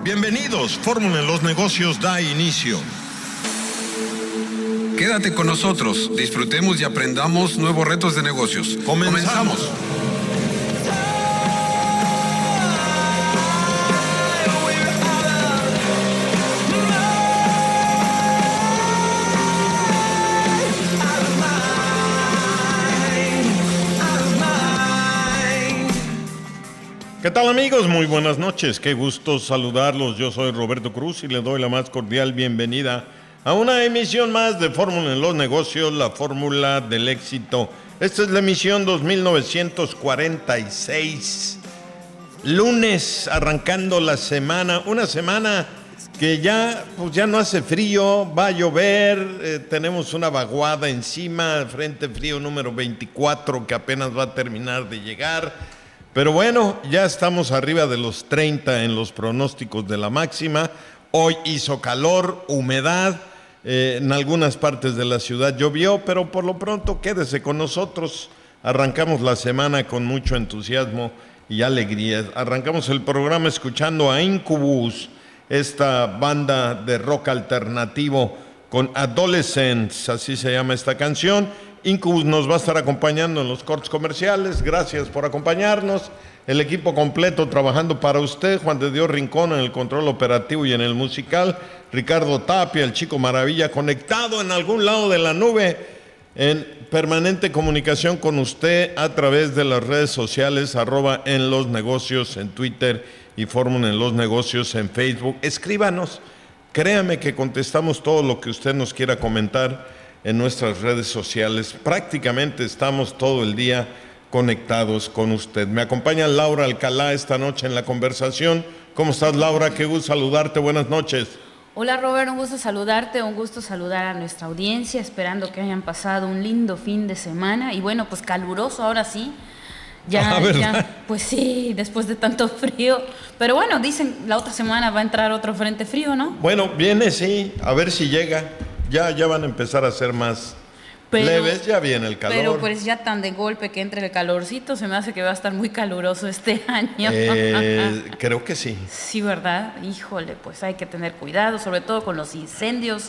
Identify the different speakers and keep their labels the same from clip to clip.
Speaker 1: Bienvenidos, Fórmula en los Negocios da inicio.
Speaker 2: Quédate con nosotros, disfrutemos y aprendamos nuevos retos de negocios. Comenzamos.
Speaker 1: ¿Qué tal, amigos? Muy buenas noches, qué gusto saludarlos. Yo soy Roberto Cruz y le doy la más cordial bienvenida a una emisión más de Fórmula en los Negocios, la fórmula del éxito. Esta es la emisión 2946, lunes, arrancando la semana, una semana que ya no hace frío, va a llover, tenemos una vaguada encima, frente frío número 24 que apenas va a terminar de llegar. Pero bueno, ya estamos arriba de los 30 en los pronósticos de la máxima. Hoy hizo calor, humedad, en algunas partes de la ciudad llovió, pero por lo pronto quédese con nosotros. Arrancamos la semana con mucho entusiasmo y alegría. Arrancamos el programa escuchando a Incubus, esta banda de rock alternativo con Adolescents, así se llama esta canción. Incubus nos va a estar acompañando en los cortes comerciales. Gracias por acompañarnos. El equipo completo trabajando para usted. Juan de Dios Rincón en el control operativo y en el musical. Ricardo Tapia, el Chico Maravilla, conectado en algún lado de la nube, en permanente comunicación con usted a través de las redes sociales, @en los negocios en Twitter y Fórmula en los Negocios en Facebook. Escríbanos. Créame que contestamos todo lo que usted nos quiera comentar en nuestras redes sociales. Prácticamente estamos todo el día conectados con usted. Me acompaña Laura Alcalá esta noche en la conversación. ¿Cómo estás, Laura? Qué gusto saludarte. Buenas noches.
Speaker 3: Hola, Robert, un gusto saludarte, un gusto saludar a nuestra audiencia, esperando que hayan pasado un lindo fin de semana y bueno, pues caluroso ahora sí. Ya, pues sí, después de tanto frío. Pero bueno, dicen la otra semana va a entrar otro frente frío, ¿no?
Speaker 1: Bueno, viene, sí, a ver si llega. Ya van a empezar a ser más leves, ya viene el calor.
Speaker 3: Pero pues ya tan de golpe que entre el calorcito, se me hace que va a estar muy caluroso este año.
Speaker 1: Creo que sí.
Speaker 3: Sí, ¿verdad? Híjole, pues hay que tener cuidado, sobre todo con los incendios.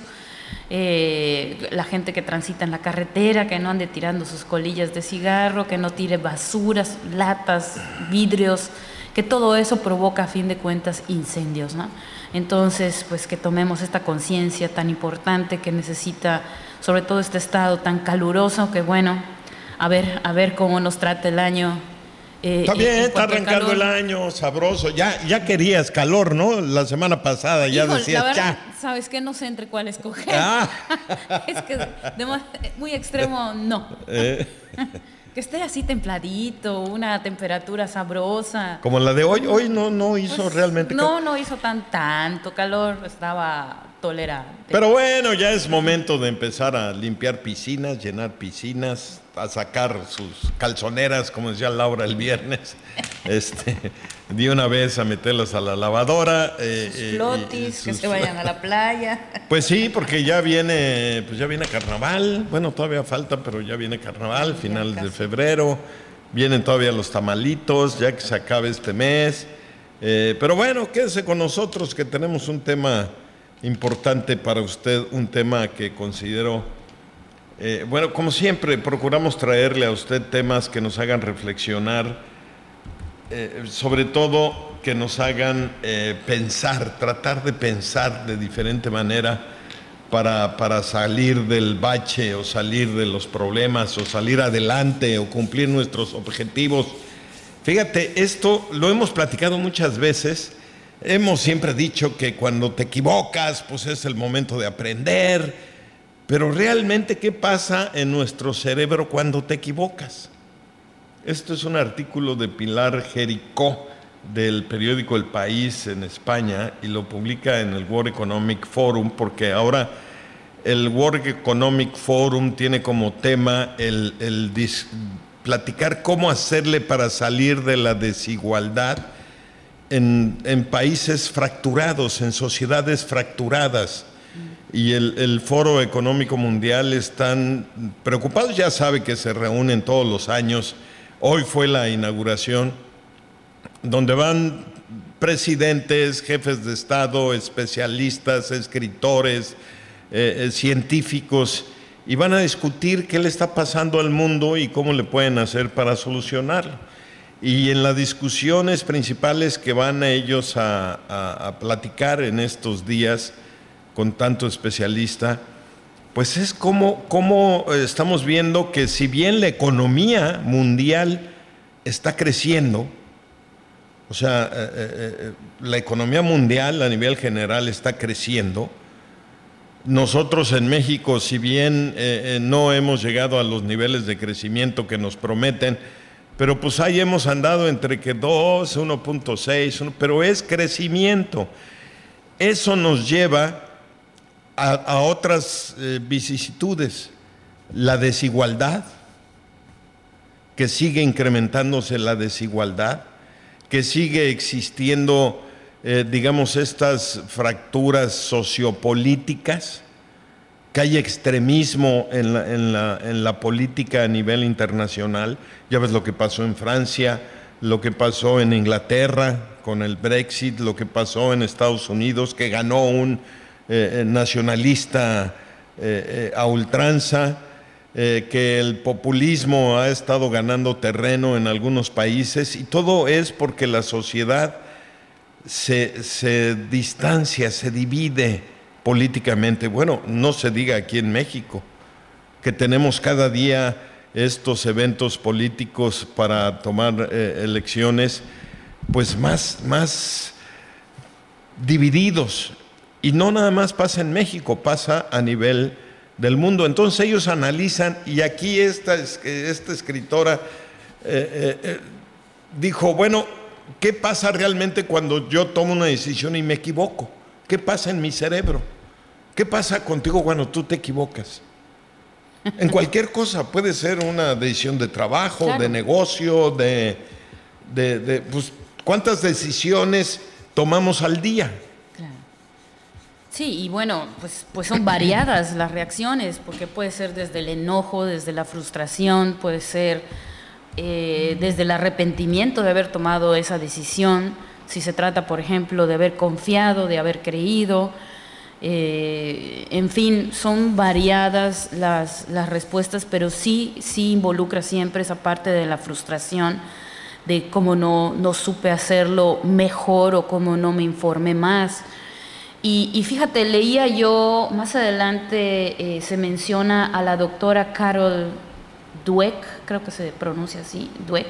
Speaker 3: La gente que transita en la carretera, que no ande tirando sus colillas de cigarro, que no tire basuras, latas, vidrios, que todo eso provoca a fin de cuentas incendios, ¿no? Entonces, pues que tomemos esta conciencia tan importante que necesita, sobre todo este estado tan caluroso, que bueno, a ver cómo nos trata el año.
Speaker 1: Está bien, está arrancando el año, sabroso. Ya querías calor, ¿no? La semana pasada ya decías,
Speaker 3: la verdad, ¿sabes qué? No sé entre cuál escoger. Es que muy extremo, no. Que esté así templadito, una temperatura sabrosa.
Speaker 1: Como la de hoy. Hoy no hizo pues, realmente calor.
Speaker 3: No hizo tanto calor, estaba tolerante.
Speaker 1: Pero bueno, ya es momento de empezar a limpiar piscinas, llenar piscinas, a sacar sus calzoneras, como decía Laura el viernes, de una vez a meterlas a la lavadora.
Speaker 3: Sus flotis, que se vayan a la playa.
Speaker 1: Pues sí, porque ya viene carnaval. Bueno, todavía falta, pero ya viene carnaval, finales de febrero. Vienen todavía los tamalitos, ya que se acabe este mes. Pero bueno, quédese con nosotros que tenemos un tema importante para usted, un tema que considero... bueno, como siempre, procuramos traerle a usted temas que nos hagan reflexionar, sobre todo que nos hagan pensar, tratar de pensar de diferente manera para salir del bache o salir de los problemas o salir adelante o cumplir nuestros objetivos. Fíjate, esto lo hemos platicado muchas veces. Hemos siempre dicho que cuando te equivocas, pues es el momento de aprender. Pero realmente, ¿qué pasa en nuestro cerebro cuando te equivocas? Esto es un artículo de Pilar Jericó del periódico El País en España y lo publica en el World Economic Forum, porque ahora el World Economic Forum tiene como tema platicar cómo hacerle para salir de la desigualdad en países fracturados, en sociedades fracturadas. Y el Foro Económico Mundial están preocupados, ya sabe que se reúnen todos los años. Hoy fue la inauguración, donde van presidentes, jefes de Estado, especialistas, escritores, científicos, y van a discutir qué le está pasando al mundo y cómo le pueden hacer para solucionarlo. Y en las discusiones principales que van ellos a platicar en estos días con tanto especialista, pues es como estamos viendo que si bien la economía mundial está creciendo, o sea, la economía mundial a nivel general está creciendo, nosotros en México, si bien no hemos llegado a los niveles de crecimiento que nos prometen, pero pues ahí hemos andado entre que 2, 1.6, pero es crecimiento. Eso nos lleva a otras vicisitudes. La desigualdad, que sigue incrementándose la desigualdad, que sigue existiendo, digamos, estas fracturas sociopolíticas, que hay extremismo en la política a nivel internacional. Ya ves lo que pasó en Francia, lo que pasó en Inglaterra con el Brexit, lo que pasó en Estados Unidos, que ganó un nacionalista a ultranza, que el populismo ha estado ganando terreno en algunos países, y todo es porque la sociedad se distancia, se divide políticamente. Bueno, no se diga aquí en México, que tenemos cada día estos eventos políticos para tomar elecciones, pues más divididos. Y no nada más pasa en México, pasa a nivel del mundo. Entonces ellos analizan, y aquí esta escritora dijo, bueno, ¿qué pasa realmente cuando yo tomo una decisión y me equivoco? ¿Qué pasa en mi cerebro? ¿Qué pasa contigo cuando tú te equivocas? En cualquier cosa, puede ser una decisión de trabajo, claro, de negocio, pues, ¿cuántas decisiones tomamos al día?
Speaker 3: Claro. Sí, y bueno, pues son variadas las reacciones, porque puede ser desde el enojo, desde la frustración, puede ser desde el arrepentimiento de haber tomado esa decisión, si se trata, por ejemplo, de haber confiado, de haber creído. En fin, son variadas las respuestas, pero sí involucra siempre esa parte de la frustración, de cómo no supe hacerlo mejor o cómo no me informé más. Y fíjate, leía yo, más adelante se menciona a la doctora Carol Dweck, creo que se pronuncia así, Dweck.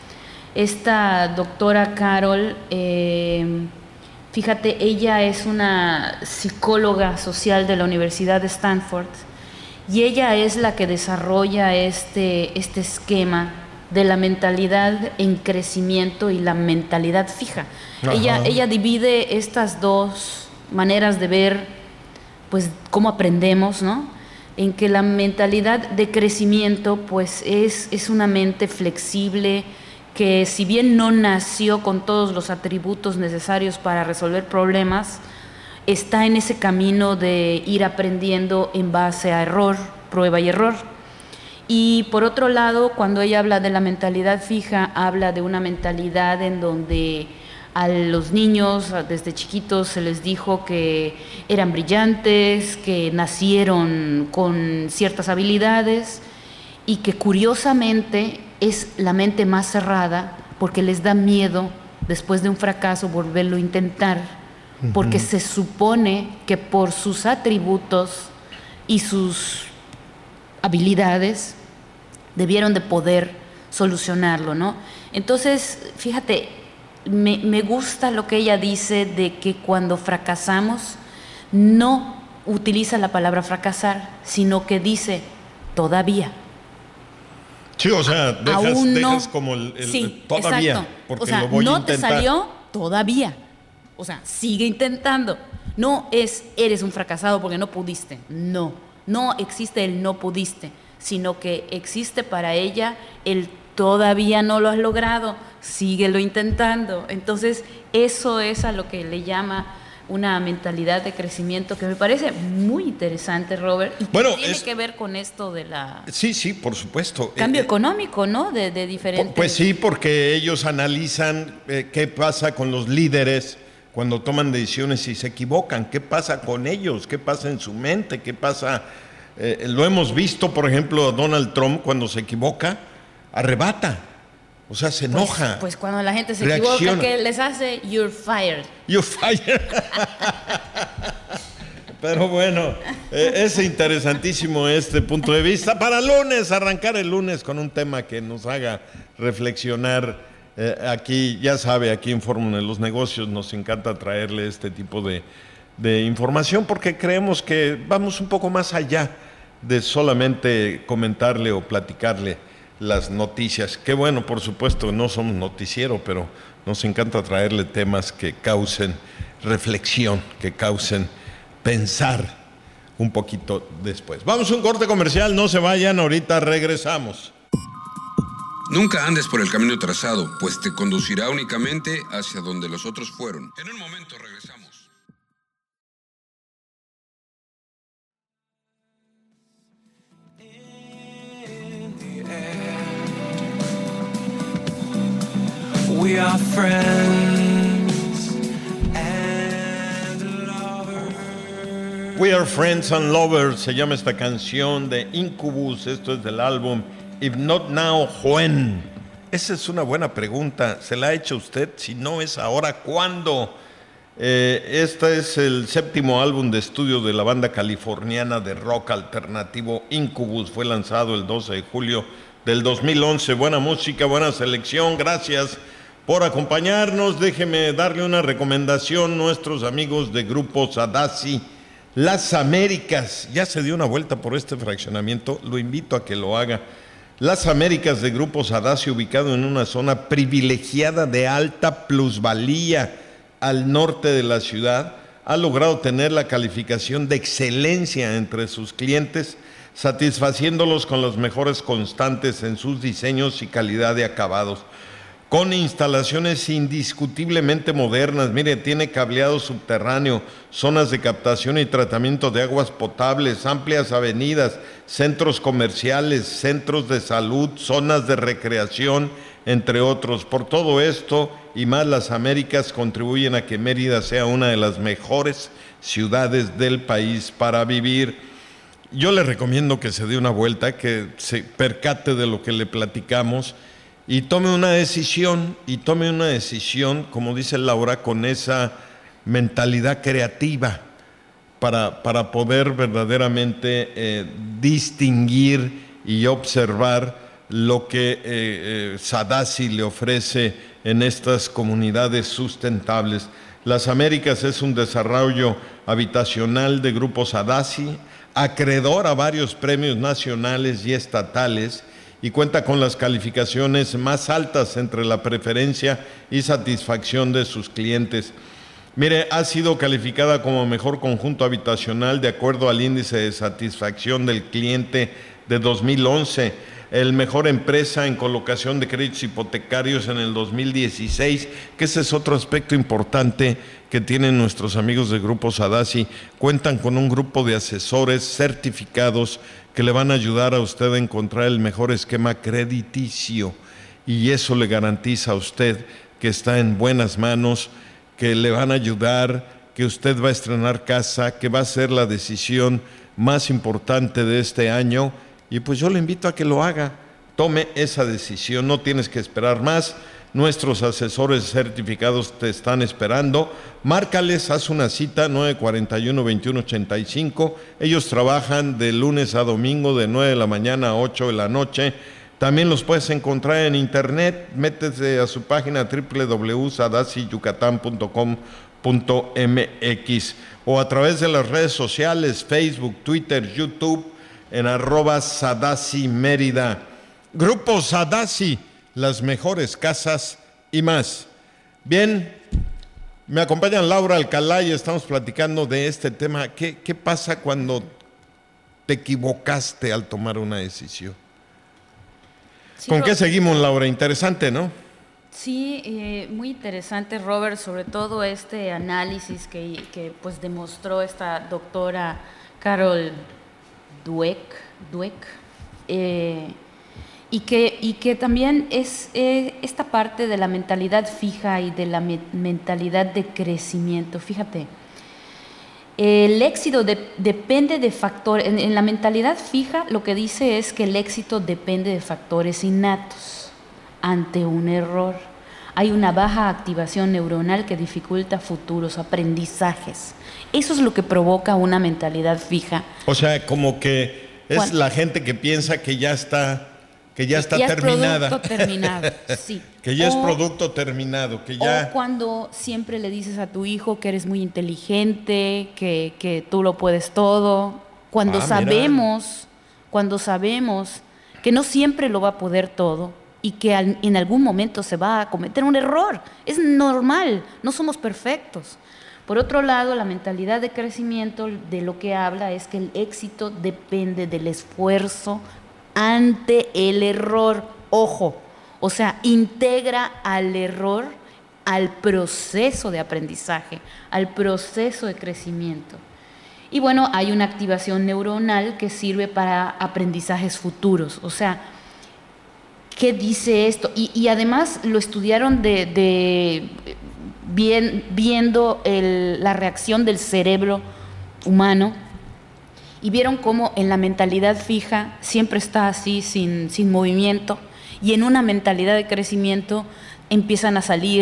Speaker 3: Esta doctora Carol, fíjate, ella es una psicóloga social de la Universidad de Stanford, y ella es la que desarrolla este esquema de la mentalidad en crecimiento y la mentalidad fija. Ella divide estas dos maneras de ver, pues, cómo aprendemos, ¿no? En que la mentalidad de crecimiento, pues, es una mente flexible, que si bien no nació con todos los atributos necesarios para resolver problemas, está en ese camino de ir aprendiendo en base a error, prueba y error. Y por otro lado, cuando ella habla de la mentalidad fija, habla de una mentalidad en donde a los niños desde chiquitos se les dijo que eran brillantes, que nacieron con ciertas habilidades, y que curiosamente es la mente más cerrada porque les da miedo después de un fracaso volverlo a intentar, porque se supone que por sus atributos y sus habilidades debieron de poder solucionarlo, ¿no? Entonces, fíjate, me gusta lo que ella dice de que cuando fracasamos no utiliza la palabra fracasar, sino que dice todavía.
Speaker 1: Sí, o sea, dejas como
Speaker 3: sí,
Speaker 1: todavía,
Speaker 3: exacto.
Speaker 1: porque
Speaker 3: o sea,
Speaker 1: lo voy a intentar.
Speaker 3: No te salió todavía. O sea, sigue intentando. No eres un fracasado porque no pudiste. No existe el no pudiste, sino que existe para ella el todavía no lo has logrado, síguelo intentando. Entonces, eso es a lo que le llama una mentalidad de crecimiento que me parece muy interesante, Robert, y que tiene que ver con esto de la...
Speaker 1: Sí, por supuesto.
Speaker 3: Cambio económico, ¿no? De diferentes...
Speaker 1: Pues sí, porque ellos analizan qué pasa con los líderes cuando toman decisiones y se equivocan, qué pasa con ellos, qué pasa en su mente, qué pasa... lo hemos visto, por ejemplo, Donald Trump cuando se equivoca, arrebata. O sea, se enoja.
Speaker 3: Pues cuando la gente se equivoca, ¿qué les hace? You're fired.
Speaker 1: You're fired. Pero bueno, es interesantísimo este punto de vista. Para lunes, arrancar el lunes con un tema que nos haga reflexionar. Aquí, ya sabe, aquí en Fórmula de los Negocios nos encanta traerle este tipo de información porque creemos que vamos un poco más allá de solamente comentarle o platicarle las noticias. Qué bueno, por supuesto, no somos noticiero, pero nos encanta traerle temas que causen reflexión, que causen pensar un poquito después. Vamos a un corte comercial, no se vayan, ahorita regresamos.
Speaker 2: Nunca andes por el camino trazado, pues te conducirá únicamente hacia donde los otros fueron. En un momento regresamos.
Speaker 4: We are friends and lovers.
Speaker 1: We are friends and lovers, se llama esta canción de Incubus, esto es del álbum If Not Now, When. Esa es una buena pregunta, ¿se la ha hecho usted? Si no es ahora, ¿cuándo? Este es el 7º álbum de estudio de la banda californiana de rock alternativo Incubus, fue lanzado el 12 de julio del 2011, buena música, buena selección, gracias por acompañarnos. Déjeme darle una recomendación, nuestros amigos de Grupo Sadasi, Las Américas, ya se dio una vuelta por este fraccionamiento, lo invito a que lo haga. Las Américas de Grupo Sadasi, ubicado en una zona privilegiada de alta plusvalía al norte de la ciudad, ha logrado tener la calificación de excelencia entre sus clientes, satisfaciéndolos con los mejores constantes en sus diseños y calidad de acabados. Con instalaciones indiscutiblemente modernas, mire, tiene cableado subterráneo, zonas de captación y tratamiento de aguas potables, amplias avenidas, centros comerciales, centros de salud, zonas de recreación, entre otros. Por todo esto y más, Las Américas contribuyen a que Mérida sea una de las mejores ciudades del país para vivir. Yo le recomiendo que se dé una vuelta, que se percate de lo que le platicamos y tome una decisión, como dice Laura, con esa mentalidad creativa para poder verdaderamente distinguir y observar lo que Sadasi le ofrece en estas comunidades sustentables. Las Américas es un desarrollo habitacional de Grupo Sadasi, acreedor a varios premios nacionales y estatales, y cuenta con las calificaciones más altas entre la preferencia y satisfacción de sus clientes. Mire, ha sido calificada como mejor conjunto habitacional de acuerdo al índice de satisfacción del cliente de 2011, el mejor empresa en colocación de créditos hipotecarios en el 2016, que ese es otro aspecto importante que tienen nuestros amigos de Grupo Sadasi. Cuentan con un grupo de asesores certificados que le van a ayudar a usted a encontrar el mejor esquema crediticio, y eso le garantiza a usted que está en buenas manos, que le van a ayudar, que usted va a estrenar casa, que va a ser la decisión más importante de este año. Y pues yo le invito a que lo haga, tome esa decisión, no tienes que esperar más. Nuestros asesores certificados te están esperando. Márcales, haz una cita, 941-2185. Ellos trabajan de lunes a domingo de 9 de la mañana a 8 de la noche. También los puedes encontrar en internet, métete a su página www.sadasiyucatán.com.mx o a través de las redes sociales, Facebook, Twitter, YouTube, en @Sadasi Mérida. Grupo Sadasi, las mejores casas y más. Bien, me acompañan Laura Alcalá y estamos platicando de este tema. ¿Qué pasa cuando te equivocaste al tomar una decisión? Sí, ¿con qué seguimos, Laura? Interesante, ¿no?
Speaker 3: Sí, muy interesante, Robert, sobre todo este análisis que pues demostró esta doctora Carol Dweck, y que también es esta parte de la mentalidad fija y de la mentalidad de crecimiento. Fíjate, el éxito depende de factores. En la mentalidad fija lo que dice es que el éxito depende de factores innatos. Ante un error, hay una baja activación neuronal que dificulta futuros aprendizajes. Eso es lo que provoca una mentalidad fija.
Speaker 1: O sea, como que es la gente que piensa que ya está terminada.
Speaker 3: Es producto terminado, sí.
Speaker 1: Que ya es producto terminado, que ya...
Speaker 3: O cuando siempre le dices a tu hijo que eres muy inteligente, que tú lo puedes todo, cuando sabemos que no siempre lo va a poder todo y que en algún momento se va a cometer un error. Es normal, no somos perfectos. Por otro lado, la mentalidad de crecimiento de lo que habla es que el éxito depende del esfuerzo ante el error. Ojo, o sea, integra al error al proceso de aprendizaje, al proceso de crecimiento. Y bueno, hay una activación neuronal que sirve para aprendizajes futuros. O sea, ¿qué dice esto? Y además lo estudiaron viendo la reacción del cerebro humano, y vieron cómo en la mentalidad fija siempre está así, sin movimiento, y en una mentalidad de crecimiento empiezan a salir,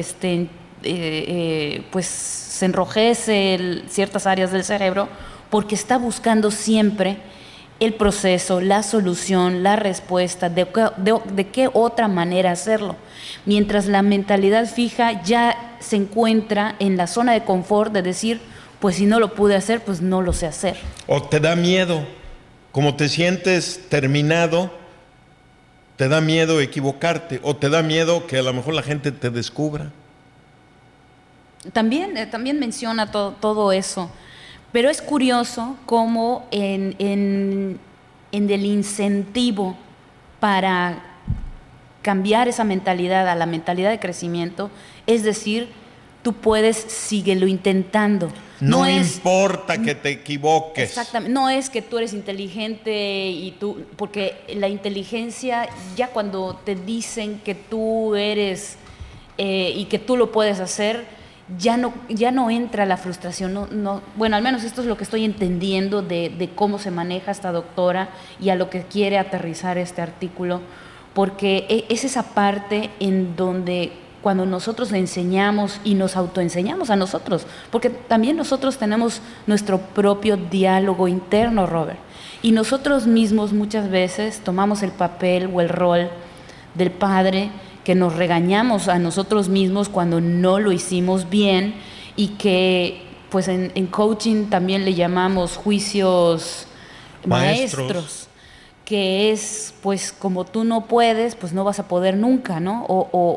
Speaker 3: pues se enrojece ciertas áreas del cerebro, porque está buscando siempre el proceso, la solución, la respuesta, de qué otra manera hacerlo. Mientras la mentalidad fija ya se encuentra en la zona de confort de decir, pues si no lo pude hacer, pues no lo sé hacer.
Speaker 1: O te da miedo, como te sientes terminado, te da miedo equivocarte, o te da miedo que a lo mejor la gente te descubra.
Speaker 3: También menciona todo eso, pero es curioso cómo en el incentivo para cambiar esa mentalidad a la mentalidad de crecimiento, es decir, tú puedes, síguelo intentando.
Speaker 1: No importa que te equivoques.
Speaker 3: Exactamente. No es que tú eres inteligente porque la inteligencia, ya cuando te dicen que tú eres y que tú lo puedes hacer, ya no entra la frustración. No, bueno, al menos esto es lo que estoy entendiendo de cómo se maneja esta doctora y a lo que quiere aterrizar este artículo, porque es esa parte en donde cuando nosotros le enseñamos y nos autoenseñamos a nosotros, porque también nosotros tenemos nuestro propio diálogo interno, Robert, y nosotros mismos muchas veces tomamos el papel o el rol del padre, que nos regañamos a nosotros mismos cuando no lo hicimos bien, y que pues en coaching también le llamamos juicios maestros, que es, pues, como tú no puedes, pues no vas a poder nunca, ¿no?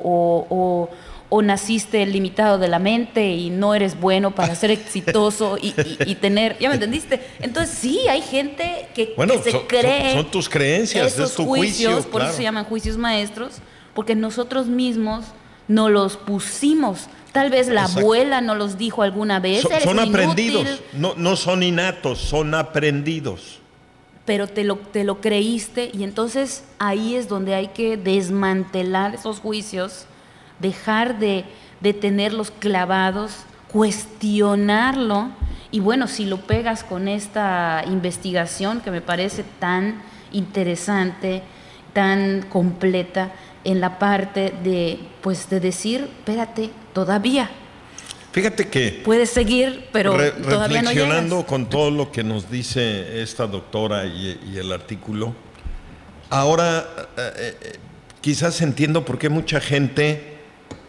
Speaker 3: O naciste limitado de la mente y no eres bueno para ser exitoso y tener, ¿ya me entendiste? Entonces sí, hay gente que se cree
Speaker 1: son tus creencias,
Speaker 3: esos
Speaker 1: es tu
Speaker 3: juicios,
Speaker 1: juicio,
Speaker 3: por
Speaker 1: claro.
Speaker 3: eso se llaman juicios maestros, porque nosotros mismos nos los pusimos. Tal vez la abuela nos los dijo alguna vez.
Speaker 1: Son aprendidos, no son innatos, son aprendidos.
Speaker 3: Pero te lo creíste, y entonces ahí es donde hay que desmantelar esos juicios, dejar de tenerlos clavados, cuestionarlo. Y bueno, si lo pegas con esta investigación que me parece tan interesante, tan completa, en la parte de decir, espérate, todavía.
Speaker 1: Fíjate que
Speaker 3: puedes seguir, pero todavía no llegas.
Speaker 1: Reflexionando con todo lo que nos dice esta doctora y el artículo, ahora quizás entiendo por qué mucha gente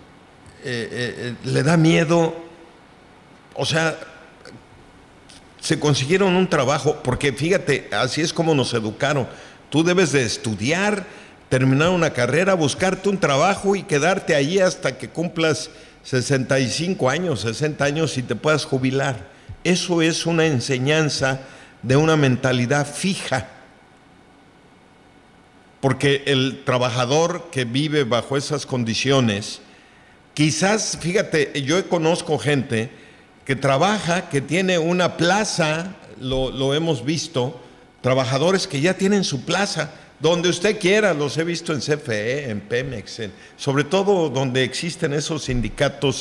Speaker 1: le da miedo, o sea, se consiguieron un trabajo, porque fíjate, así es como nos educaron. Tú debes de estudiar, terminar una carrera, buscarte un trabajo y quedarte ahí hasta que cumplas 65 años, 60 años y te puedas jubilar. Eso es una enseñanza de una mentalidad fija. porque el trabajador que vive bajo esas condiciones, quizás, fíjate, yo conozco gente que trabaja, que tiene una plaza, lo hemos visto, trabajadores que ya tienen su plaza, donde usted quiera, los he visto en CFE, en Pemex, sobre todo donde existen esos sindicatos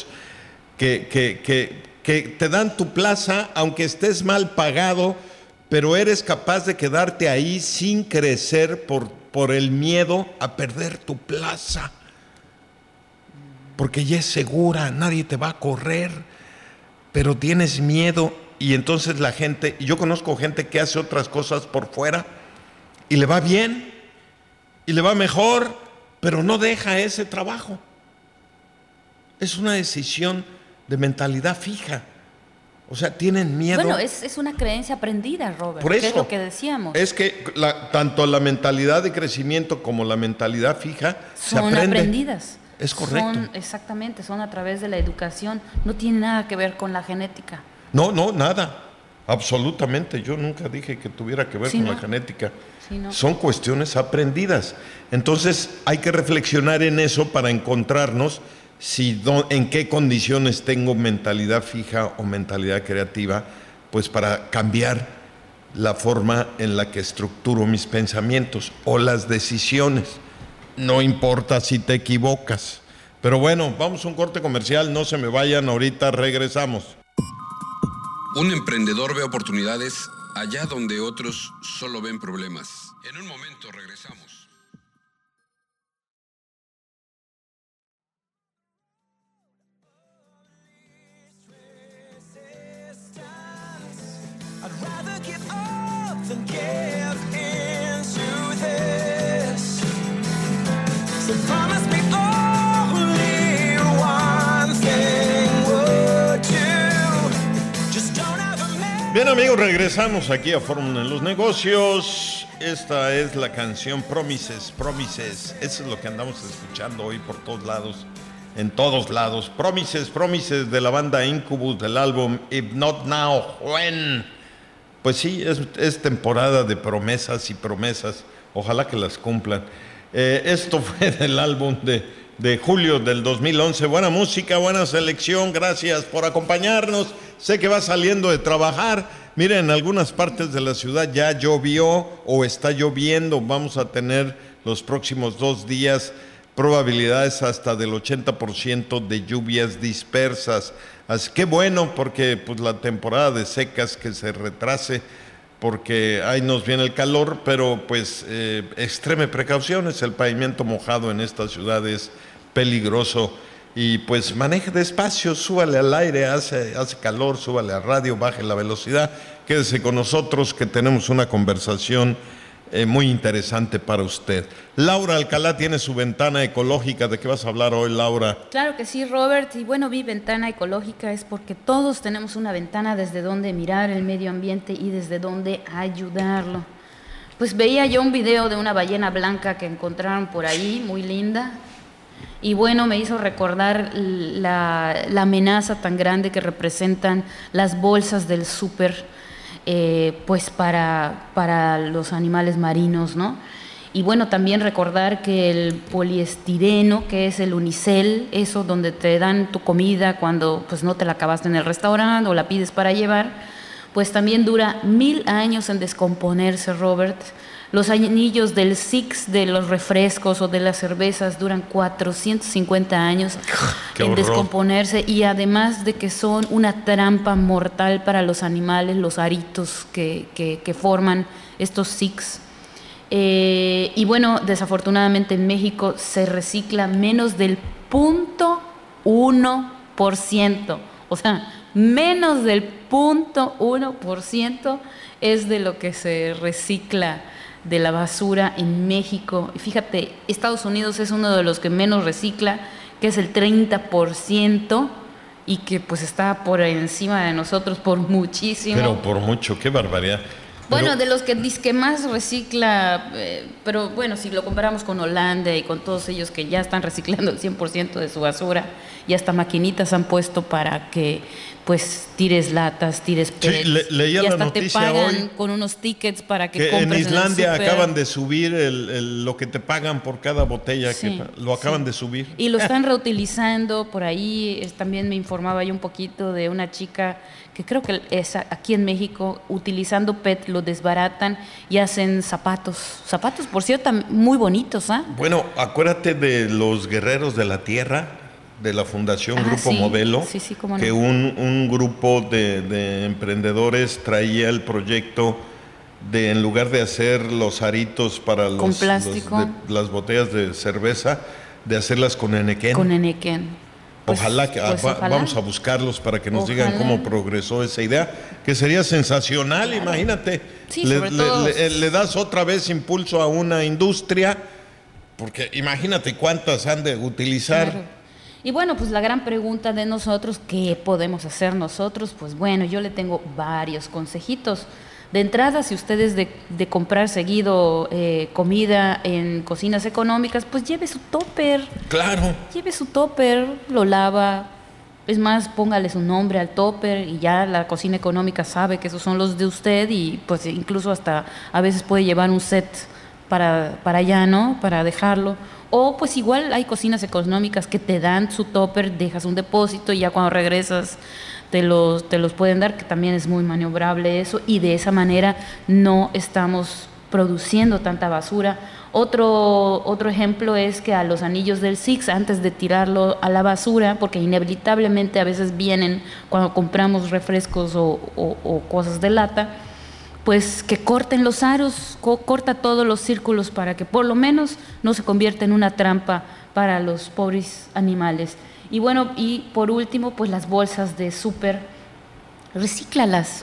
Speaker 1: que te dan tu plaza, aunque estés mal pagado, pero eres capaz de quedarte ahí sin crecer por el miedo a perder tu plaza. Porque ya es segura, nadie te va a correr, pero tienes miedo. Y entonces la gente, yo conozco gente que hace otras cosas por fuera y le va bien, y le va mejor, pero no deja ese trabajo. Es una decisión de mentalidad fija. O sea, tienen miedo.
Speaker 3: Bueno, es una creencia aprendida, Robert.
Speaker 1: Por eso,
Speaker 3: que es lo que decíamos.
Speaker 1: Es que tanto la mentalidad de crecimiento como la mentalidad fija se aprende.
Speaker 3: Son aprendidas.
Speaker 1: Es correcto.
Speaker 3: Exactamente, son a través de la educación. No tiene nada que ver con la genética.
Speaker 1: No, nada. Absolutamente. Yo nunca dije que tuviera que ver con la genética.
Speaker 3: Sí, no.
Speaker 1: Son cuestiones aprendidas. Entonces hay que reflexionar en eso para encontrarnos en qué condiciones tengo mentalidad fija o mentalidad creativa, pues para cambiar la forma en la que estructuro mis pensamientos o las decisiones. No importa si te equivocas. Pero bueno, vamos a un corte comercial, no se me vayan, ahorita regresamos.
Speaker 2: Un emprendedor ve oportunidades allá donde otros solo ven problemas. En un momento regresamos.
Speaker 4: I'd rather give up than give into this. So promise me only one thing would do. Just don't ever make.
Speaker 1: Bien amigos, regresamos aquí a Fórmula en los Negocios. Esta es la canción Promises, Promises. Eso es lo que andamos escuchando hoy por todos lados. En todos lados. Promises, Promises de la banda Incubus del álbum If Not Now, When. Pues sí, es temporada de promesas y promesas. Ojalá que las cumplan. Esto fue del álbum de julio del 2011. Buena música, buena selección. Gracias por acompañarnos. Sé que va saliendo de trabajar. Miren, en algunas partes de la ciudad ya llovió o está lloviendo. Vamos a tener los próximos 2 días probabilidades hasta del 80% de lluvias dispersas. Así que bueno, porque pues la temporada de secas que se retrase, porque ahí nos viene el calor, pero pues extreme precauciones. El pavimento mojado en esta ciudad es peligroso y pues maneje despacio, súbale al aire, hace calor, súbale a radio, baje la velocidad, quédese con nosotros que tenemos una conversación muy interesante para usted. Laura Alcalá tiene su ventana ecológica. ¿De qué vas a hablar hoy, Laura?
Speaker 3: Claro que sí, Robert. Y bueno, mi ventana ecológica es porque todos tenemos una ventana desde donde mirar el medio ambiente y desde donde ayudarlo. Pues veía yo un video de una ballena blanca que encontraron por ahí, muy linda. Y bueno, me hizo recordar la amenaza tan grande que representan las bolsas del súper, pues para los animales marinos, ¿no? Y bueno, también recordar que el poliestireno, que es el unicel, eso donde te dan tu comida cuando pues no te la acabaste en el restaurante o la pides para llevar, pues también dura 1000 años en descomponerse, Robert. Los anillos del Six, de los refrescos o de las cervezas, duran 450 años en descomponerse, y además de que son una trampa mortal para los animales, los aritos que forman estos Six. Y bueno, desafortunadamente en México se recicla menos del 0.1%. O sea, menos del 0.1% es de lo que se recicla de la basura en México. Y fíjate, Estados Unidos es uno de los que menos recicla, que es el 30%, y que pues está por encima de nosotros por muchísimo.
Speaker 1: Pero por mucho, qué barbaridad.
Speaker 3: Bueno,
Speaker 1: Pero-
Speaker 3: de los que dizque más recicla, pero bueno, si lo comparamos con Holanda y con todos ellos que ya están reciclando el 100% de su basura, y hasta maquinitas han puesto para que pues tires latas, tires PET,
Speaker 1: leía
Speaker 3: y
Speaker 1: la
Speaker 3: hasta
Speaker 1: noticia
Speaker 3: te pagan
Speaker 1: hoy
Speaker 3: con unos tickets para que
Speaker 1: que en
Speaker 3: compres
Speaker 1: Islandia
Speaker 3: el súper.
Speaker 1: acaban de subir lo que te pagan por cada botella,
Speaker 3: Sí,
Speaker 1: lo acaban
Speaker 3: sí.
Speaker 1: de subir.
Speaker 3: Y lo están reutilizando por ahí. También me informaba yo un poquito de una chica que creo que es aquí en México, utilizando PET, lo desbaratan y hacen zapatos. Zapatos, por cierto, muy bonitos, ¿ah?
Speaker 1: Bueno, acuérdate de los Guerreros de la Tierra, de la Fundación Grupo
Speaker 3: Sí,
Speaker 1: Modelo,
Speaker 3: sí, sí, cómo no.
Speaker 1: que un grupo de emprendedores traía el proyecto de, en lugar de hacer los aritos para
Speaker 3: Con plástico.
Speaker 1: las botellas de cerveza, de hacerlas con enequén.
Speaker 3: Con Enequén. Pues,
Speaker 1: Ojalá que
Speaker 3: ojalá.
Speaker 1: vamos a buscarlos para que nos
Speaker 3: Ojalá.
Speaker 1: digan cómo progresó esa idea, que sería sensacional, imagínate.
Speaker 3: Sí, sobre todo-
Speaker 1: le das otra vez impulso a una industria, porque imagínate cuántas han de utilizar.
Speaker 3: Claro. Y bueno, pues la gran pregunta de nosotros, ¿qué podemos hacer nosotros? Pues bueno, yo le tengo varios consejitos. De entrada, si ustedes de comprar seguido comida en cocinas económicas, pues lleve su topper.
Speaker 1: Claro.
Speaker 3: Lleve su topper, lo lava. Es más, póngale su nombre al topper y ya la cocina económica sabe que esos son los de usted y pues incluso hasta a veces puede llevar un set para allá, ¿no? Para dejarlo. O pues igual hay cocinas económicas que te dan su topper, dejas un depósito y ya cuando regresas te los pueden dar, que también es muy maniobrable eso, y de esa manera no estamos produciendo tanta basura. Otro ejemplo es que a los anillos del Six, antes de tirarlo a la basura, porque inevitablemente a veces vienen cuando compramos refrescos o cosas de lata, pues que corten los aros, corta todos los círculos para que por lo menos no se convierta en una trampa para los pobres animales. Y bueno, y por último, pues las bolsas de súper, recíclalas,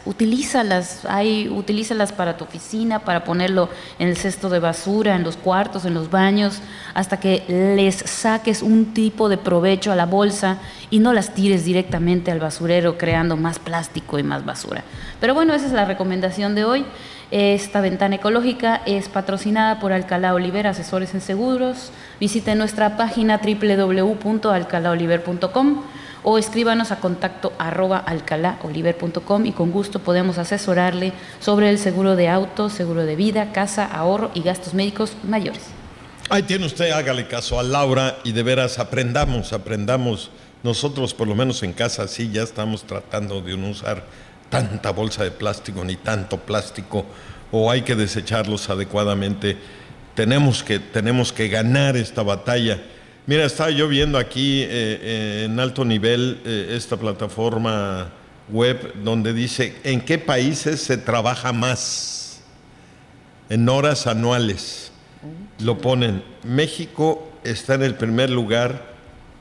Speaker 3: utilízalas para tu oficina, para ponerlo en el cesto de basura, en los cuartos, en los baños, hasta que les saques un tipo de provecho a la bolsa y no las tires directamente al basurero creando más plástico y más basura. Pero bueno, esa es la recomendación de hoy. Esta ventana ecológica es patrocinada por Alcalá Oliver, asesores en seguros. Visite nuestra página www.alcalaoliver.com o escríbanos a contacto@alcalaoliver.com y con gusto podemos asesorarle sobre el seguro de auto, seguro de vida, casa, ahorro y gastos médicos mayores.
Speaker 1: Ahí tiene usted, hágale caso a Laura y de veras aprendamos. Nosotros por lo menos en casa sí ya estamos tratando de no usar tanta bolsa de plástico ni tanto plástico, o hay que desecharlos adecuadamente. Tenemos que ganar esta batalla. Mira, estaba yo viendo aquí en alto nivel esta plataforma web donde dice en qué países se trabaja más en horas anuales. Lo ponen. México está en el primer lugar.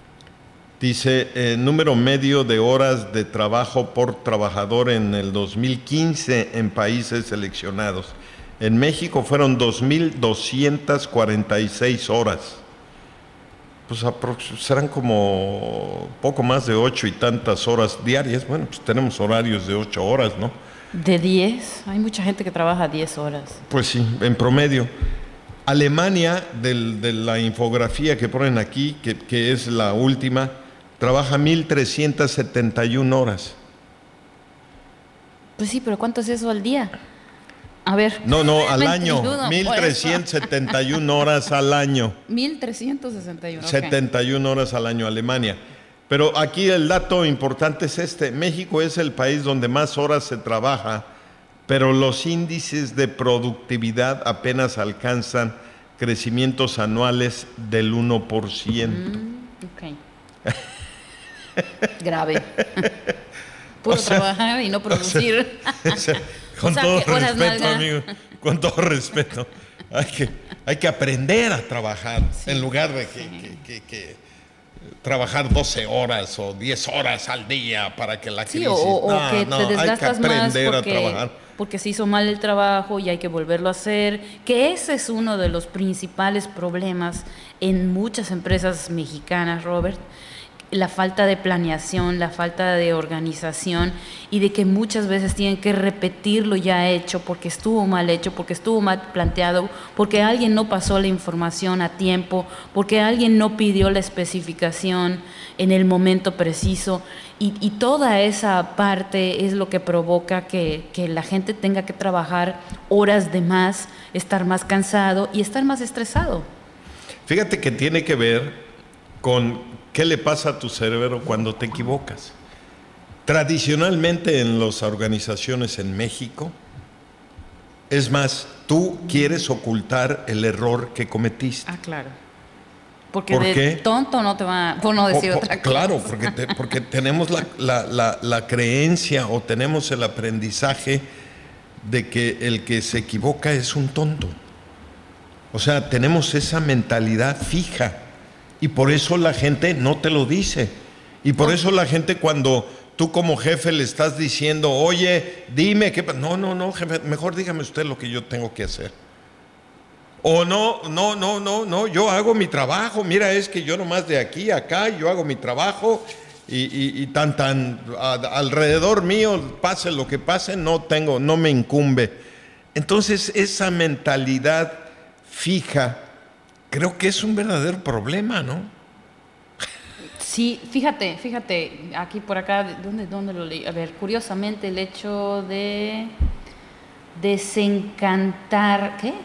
Speaker 1: Dice, número medio de horas de trabajo por trabajador en el 2015 en países seleccionados. En México fueron 2.246 horas. Pues serán como poco más de 8 y tantas horas diarias. Bueno, pues tenemos horarios de 8 horas, ¿no?
Speaker 3: De 10, hay mucha gente que trabaja 10 horas.
Speaker 1: Pues sí, en promedio. Alemania, de la infografía que ponen aquí, que es la última, trabaja 1.371 horas.
Speaker 3: Pues sí, pero ¿cuánto es eso al día? A ver.
Speaker 1: No, al año.
Speaker 3: 21,
Speaker 1: 1.371 horas al año.
Speaker 3: 1.361. ok.
Speaker 1: 71 horas al año, Alemania. Pero aquí el dato importante es este. México es el país donde más horas se trabaja, pero los índices de productividad apenas alcanzan crecimientos anuales del 1%.
Speaker 3: Ok. Grave. Puro trabajar y no producir.
Speaker 1: Con
Speaker 3: O sea,
Speaker 1: todo
Speaker 3: que horas
Speaker 1: respeto,
Speaker 3: nalga.
Speaker 1: amigo, con todo respeto. Hay que aprender a trabajar en lugar de que trabajar 12 horas o 10 horas al día para que la
Speaker 3: Sí,
Speaker 1: crisis...
Speaker 3: o
Speaker 1: No,
Speaker 3: que
Speaker 1: no,
Speaker 3: te desgastas
Speaker 1: hay que aprender
Speaker 3: más
Speaker 1: a trabajar.
Speaker 3: porque se hizo mal el trabajo y hay que volverlo a hacer, que ese es uno de los principales problemas en muchas empresas mexicanas, Robert. la falta de planeación, la falta de organización y de que muchas veces tienen que repetir lo ya hecho porque estuvo mal hecho, porque estuvo mal planteado, porque alguien no pasó la información a tiempo, porque alguien no pidió la especificación en el momento preciso y toda esa parte es lo que provoca que la gente tenga que trabajar horas de más, estar más cansado y estar más estresado.
Speaker 1: Fíjate que tiene que ver con qué le pasa a tu cerebro cuando te equivocas. Tradicionalmente en las organizaciones en México, es más, tú quieres ocultar el error que cometiste.
Speaker 3: Ah, claro. Porque
Speaker 1: ¿Por
Speaker 3: de
Speaker 1: qué?
Speaker 3: tonto no te va, por no decir otra cosa.
Speaker 1: Claro, porque tenemos la creencia o tenemos el aprendizaje de que el que se equivoca es un tonto. O sea, tenemos esa mentalidad fija y por eso la gente no te lo dice. Y por eso la gente cuando tú como jefe le estás diciendo, oye, dime qué pasa. No, jefe, mejor dígame usted lo que yo tengo que hacer. O no, yo hago mi trabajo. Mira, es que yo nomás de aquí a acá, yo hago mi trabajo y alrededor mío, pase lo que pase, no me incumbe. Entonces, esa mentalidad fija, creo que es un verdadero problema, ¿no?
Speaker 3: Sí, fíjate, aquí por acá, ¿dónde lo leí? A ver, curiosamente el hecho de desencantar, ¿qué?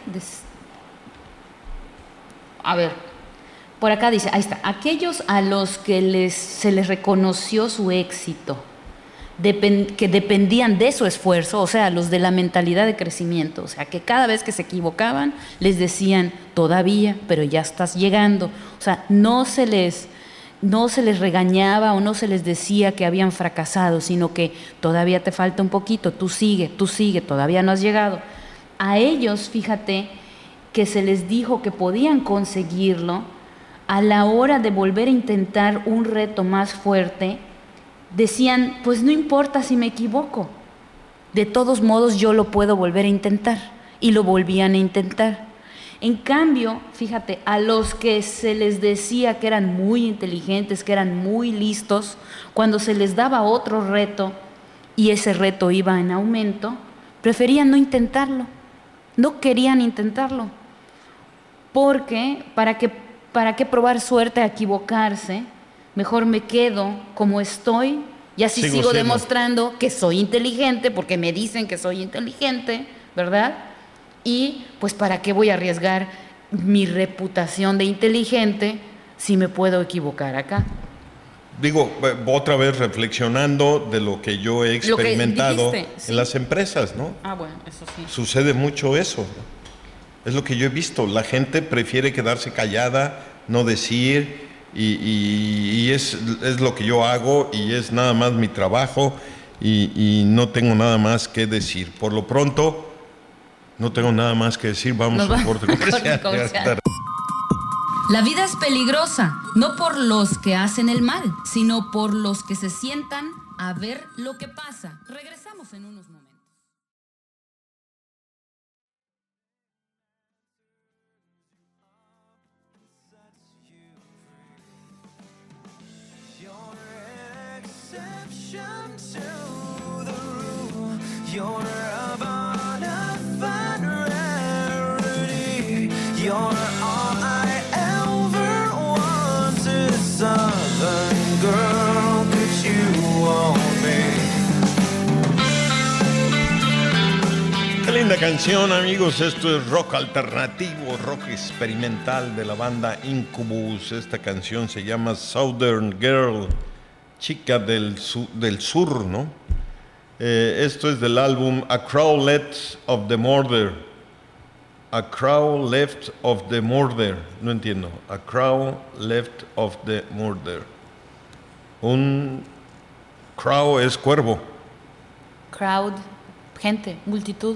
Speaker 3: A ver, por acá dice, ahí está, aquellos a los que se les reconoció su éxito, que dependían de su esfuerzo, o sea, los de la mentalidad de crecimiento, o sea, que cada vez que se equivocaban les decían, todavía, pero ya estás llegando, o sea, no se les regañaba o no se les decía que habían fracasado, sino que todavía te falta un poquito, tú sigue, todavía no has llegado. A ellos, fíjate, que se les dijo que podían conseguirlo, a la hora de volver a intentar un reto más fuerte, decían, pues no importa si me equivoco, de todos modos yo lo puedo volver a intentar, y lo volvían a intentar. En cambio, fíjate, a los que se les decía que eran muy inteligentes, que eran muy listos, cuando se les daba otro reto y ese reto iba en aumento, preferían no intentarlo, no querían intentarlo, porque ¿para qué probar suerte a equivocarse? Mejor me quedo como estoy y así sigo demostrando que soy inteligente, porque me dicen que soy inteligente, ¿verdad? Y pues ¿para qué voy a arriesgar mi reputación de inteligente si me puedo equivocar acá?
Speaker 1: Digo, otra vez reflexionando de lo que yo he experimentado en las empresas, ¿no?
Speaker 3: Ah, bueno, eso sí.
Speaker 1: Sucede mucho eso, ¿no? Es lo que yo he visto. La gente prefiere quedarse callada, no decir, y es lo que yo hago y es nada más mi trabajo y no tengo nada más que decir. Por lo pronto, no tengo nada más que decir. Vamos a un corte comercial.
Speaker 3: La vida es peligrosa, no por los que hacen el mal, sino por los que se sientan a ver lo que pasa. Regresamos en unos momentos.
Speaker 4: You're a bonafide rarity. You're all I ever wanted, Southern girl. Could you want me?
Speaker 1: Qué linda canción, amigos. Esto es rock alternativo, rock experimental de la banda Incubus. Esta canción se llama Southern Girl, chica del sur, ¿no? Esto es del álbum A Crow Left of the Murder. A Crow Left of the Murder. No entiendo. A Crow Left of the Murder. Un crow es cuervo.
Speaker 3: Crowd, gente, multitud.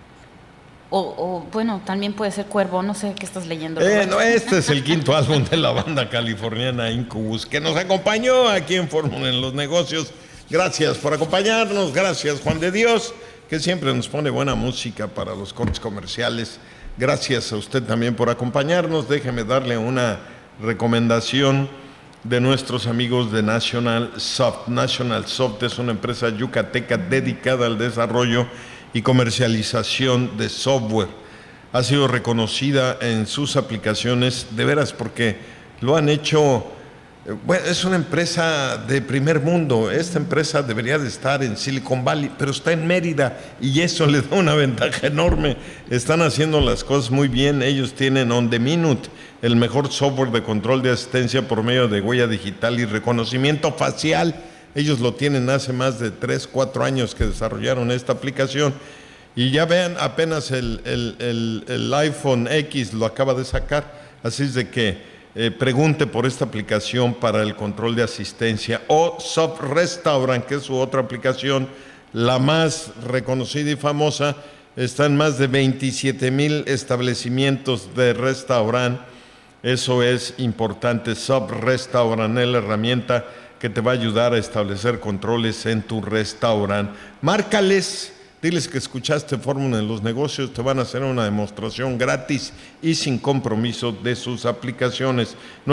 Speaker 3: O bueno, también puede ser cuervo. No sé qué estás leyendo.
Speaker 1: No, este es el quinto álbum de la banda californiana Incubus, que nos acompañó aquí en Fórmula en los Negocios. Gracias por acompañarnos, gracias Juan de Dios, que siempre nos pone buena música para los cortes comerciales. Gracias a usted también por acompañarnos. Déjeme darle una recomendación de nuestros amigos de National Soft. National Soft es una empresa yucateca dedicada al desarrollo y comercialización de software. Ha sido reconocida en sus aplicaciones, de veras, porque lo han hecho. Bueno, es una empresa de primer mundo. Esta empresa debería de estar en Silicon Valley, pero está en Mérida y eso les da una ventaja enorme. Están haciendo las cosas muy bien. Ellos tienen On The Minute, el mejor software de control de asistencia por medio de huella digital y reconocimiento facial. Ellos lo tienen hace más de 3-4 años que desarrollaron esta aplicación. Y ya vean, apenas el iPhone X lo acaba de sacar. Así es de que pregunte por esta aplicación para el control de asistencia, o Soft Restaurant, que es su otra aplicación, la más reconocida y famosa. Está en más de 27,000 establecimientos de restaurante. Eso es importante. Soft Restaurant es la herramienta que te va a ayudar a establecer controles en tu restaurante. Márcales. Diles que escuchaste Fórmula en los Negocios, te van a hacer una demostración gratis y sin compromiso de sus aplicaciones.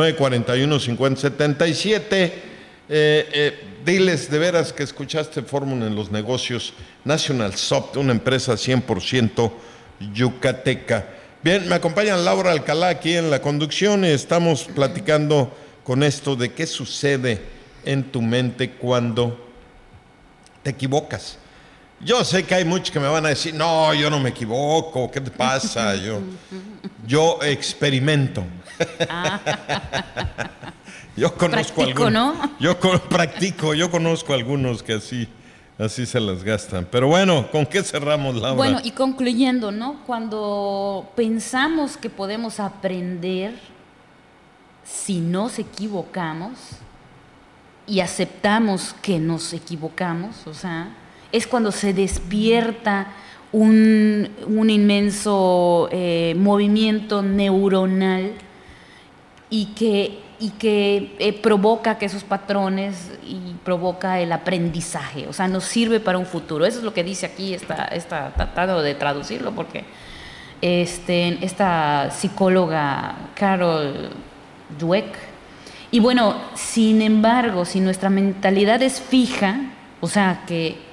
Speaker 1: 941-5077. Diles de veras que escuchaste Fórmula en los Negocios. National Soft, una empresa 100% yucateca. Bien, me acompaña Laura Alcalá aquí en la conducción y estamos platicando con esto de qué sucede en tu mente cuando te equivocas. Yo sé que hay muchos que me van a decir, no, yo no me equivoco, ¿qué te pasa? Yo experimento. Yo conozco
Speaker 3: Practico,
Speaker 1: algunos.
Speaker 3: ¿no?
Speaker 1: Practico, yo conozco algunos que así se las gastan. Pero bueno, ¿con qué cerramos, Laura?
Speaker 3: Bueno, y concluyendo, ¿no? Cuando pensamos que podemos aprender si nos equivocamos y aceptamos que nos equivocamos, o sea, es cuando se despierta un inmenso movimiento neuronal y que provoca que esos patrones y provoca el aprendizaje, o sea, nos sirve para un futuro. Eso es lo que dice aquí, está tratado de traducirlo, porque esta psicóloga Carol Dweck. Y bueno, sin embargo, si nuestra mentalidad es fija, o sea, que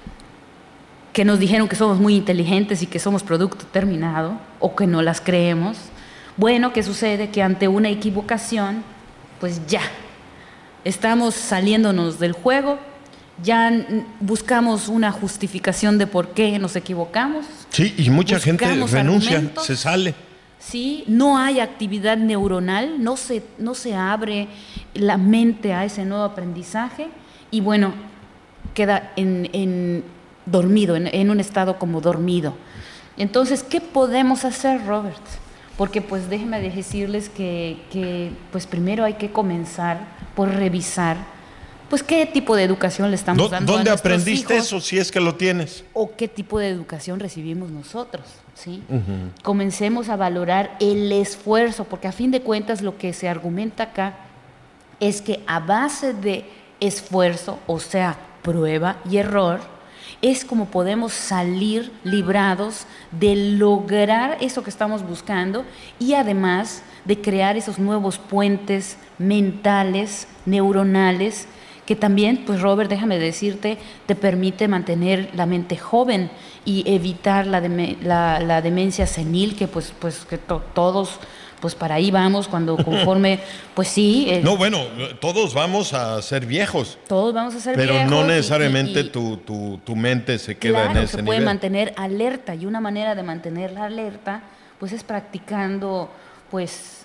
Speaker 3: nos dijeron que somos muy inteligentes y que somos producto terminado, o que no las creemos, bueno, ¿qué sucede? Que ante una equivocación, pues ya, estamos saliéndonos del juego, ya buscamos una justificación de por qué nos equivocamos.
Speaker 1: Sí, y mucha gente
Speaker 3: buscamos
Speaker 1: renuncia,
Speaker 3: argumentos.
Speaker 1: se sale.
Speaker 3: Sí, no hay actividad neuronal, no se abre la mente a ese nuevo aprendizaje y bueno, queda dormido, en un estado como dormido. Entonces, ¿qué podemos hacer, Robert? Porque pues déjenme decirles que pues primero hay que comenzar por revisar pues qué tipo de educación le estamos dando a
Speaker 1: ¿Dónde
Speaker 3: nuestros
Speaker 1: aprendiste
Speaker 3: hijos,
Speaker 1: eso, si es que lo tienes?
Speaker 3: o qué tipo de educación recibimos nosotros, ¿sí? Comencemos a valorar el esfuerzo, porque a fin de cuentas lo que se argumenta acá es que a base de esfuerzo, o sea, prueba y error, es como podemos salir librados de lograr eso que estamos buscando y además de crear esos nuevos puentes mentales, neuronales, que también, pues Robert, déjame decirte, te permite mantener la mente joven y evitar la demencia senil, que todos, pues para ahí vamos, cuando conforme, pues sí.
Speaker 1: No, bueno, todos vamos a ser viejos.
Speaker 3: Todos vamos a ser viejos.
Speaker 1: Pero no necesariamente tu mente se queda en ese
Speaker 3: se puede
Speaker 1: nivel.
Speaker 3: mantener alerta, y una manera de mantenerla alerta, pues es practicando, pues,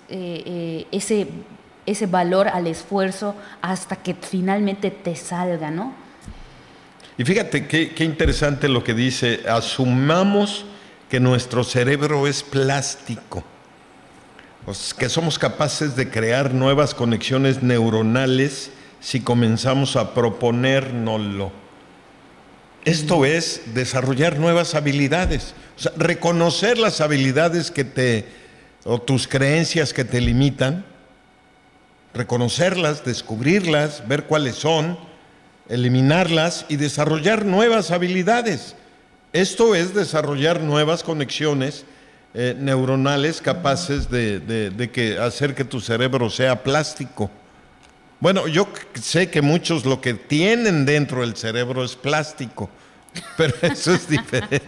Speaker 3: ese valor al esfuerzo hasta que finalmente te salga, ¿no?
Speaker 1: Y fíjate qué interesante lo que dice, asumamos que nuestro cerebro es plástico, pues que somos capaces de crear nuevas conexiones neuronales si comenzamos a proponérnoslo. Esto es desarrollar nuevas habilidades, o sea, reconocer las habilidades o tus creencias que te limitan, reconocerlas, descubrirlas, ver cuáles son, eliminarlas y desarrollar nuevas habilidades. Esto es desarrollar nuevas conexiones neuronales capaces de hacer que tu cerebro sea plástico. Bueno, yo sé que muchos lo que tienen dentro del cerebro es plástico, pero eso es diferente.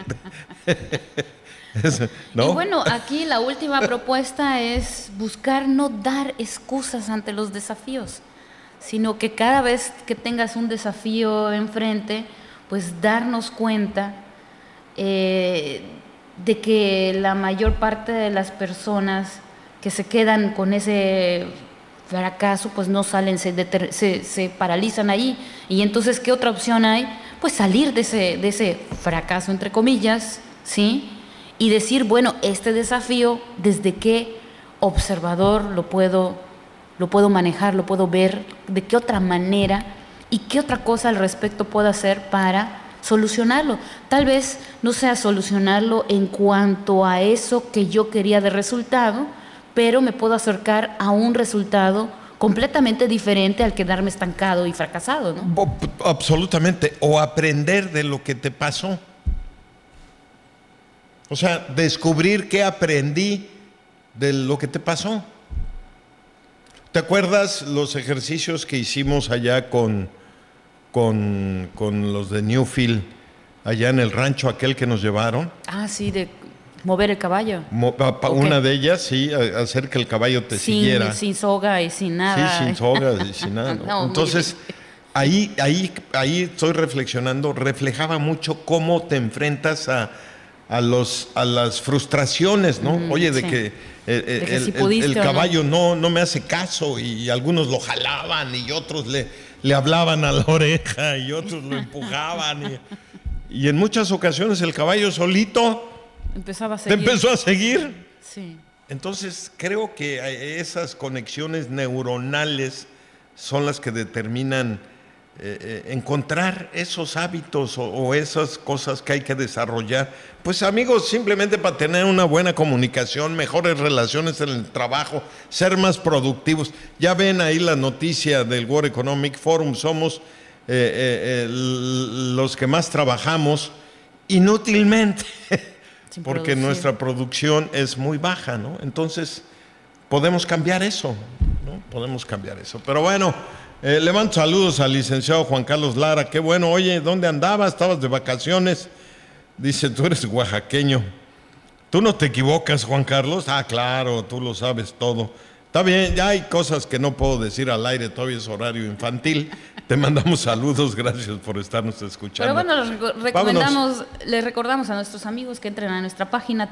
Speaker 1: ¿No?
Speaker 3: Y bueno, aquí la última propuesta es buscar no dar excusas ante los desafíos, sino que cada vez que tengas un desafío enfrente, pues darnos cuenta de que la mayor parte de las personas que se quedan con ese fracaso, pues no salen, se paralizan ahí. Y entonces, ¿qué otra opción hay? Pues salir de ese fracaso, entre comillas, ¿sí? Y decir, bueno, este desafío, ¿desde qué observador lo puedo manejar, lo puedo ver? ¿De qué otra manera? ¿Y qué otra cosa al respecto puedo hacer para solucionarlo? Tal vez no sea solucionarlo en cuanto a eso que yo quería de resultado, pero me puedo acercar a un resultado completamente diferente al quedarme estancado y fracasado, ¿no?
Speaker 1: Absolutamente. O aprender de lo que te pasó. O sea, descubrir qué aprendí de lo que te pasó. ¿Te acuerdas los ejercicios que hicimos allá con los de Newfield, allá en el rancho aquel que nos llevaron?
Speaker 3: Ah, sí, de mover el caballo.
Speaker 1: Una de ellas, sí, hacer que el caballo te siguiera.
Speaker 3: Sin soga y sin nada.
Speaker 1: Sí, sin soga y sin nada. ¿no?
Speaker 3: No,
Speaker 1: entonces, ahí estoy reflexionando, reflejaba mucho cómo te enfrentas a las frustraciones, ¿no? Oye, de
Speaker 3: sí.
Speaker 1: que
Speaker 3: De que si pudiste
Speaker 1: el
Speaker 3: o
Speaker 1: caballo no me hace caso, y algunos lo jalaban y otros le hablaban a la oreja y otros lo empujaban. Y en muchas ocasiones el caballo solito
Speaker 3: empezaba a
Speaker 1: te
Speaker 3: seguir.
Speaker 1: empezó a seguir.
Speaker 3: Sí.
Speaker 1: Entonces creo que esas conexiones neuronales son las que determinan encontrar esos hábitos o esas cosas que hay que desarrollar. Pues amigos, simplemente para tener una buena comunicación, mejores relaciones en el trabajo, ser más productivos. Ya ven ahí la noticia del World Economic Forum, somos los que más trabajamos inútilmente,
Speaker 3: Sin
Speaker 1: porque
Speaker 3: producir.
Speaker 1: nuestra producción es muy baja, ¿no? Entonces, podemos cambiar eso, ¿no? Podemos cambiar eso. Pero bueno, le mando saludos al licenciado Juan Carlos Lara. Qué bueno. Oye, ¿dónde andabas? ¿Estabas de vacaciones? Dice, tú eres oaxaqueño. ¿Tú no te equivocas, Juan Carlos? Ah, claro, tú lo sabes todo. Está bien, ya hay cosas que no puedo decir al aire, todavía es horario infantil. Te mandamos saludos, gracias por estarnos escuchando.
Speaker 3: Pero bueno, les recordamos a nuestros amigos que entren a nuestra página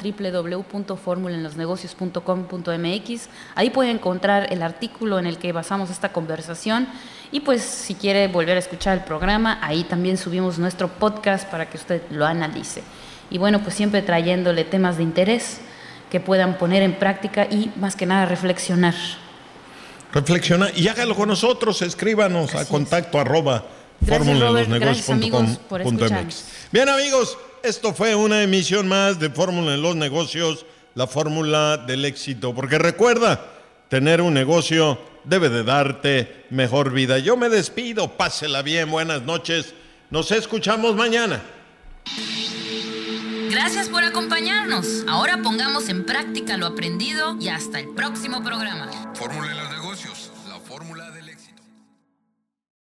Speaker 3: www.formulenlosnegocios.com.mx. Ahí pueden encontrar el artículo en el que basamos esta conversación. Y pues si quiere volver a escuchar el programa, ahí también subimos nuestro podcast para que usted lo analice. Y bueno, pues siempre trayéndole temas de interés que puedan poner en práctica y más que nada reflexionar.
Speaker 1: Reflexiona y hágalo con nosotros, escríbanos a contacto @
Speaker 3: Gracias, Robert. Gracias, amigos, por escucharnos.
Speaker 1: Bien, amigos, esto fue una emisión más de Fórmula en los Negocios, la fórmula del éxito. Porque recuerda, tener un negocio debe de darte mejor vida. Yo me despido, pásela bien, buenas noches, nos escuchamos mañana.
Speaker 3: Gracias por acompañarnos. Ahora pongamos en práctica lo aprendido y hasta el próximo programa.
Speaker 2: Fórmula en los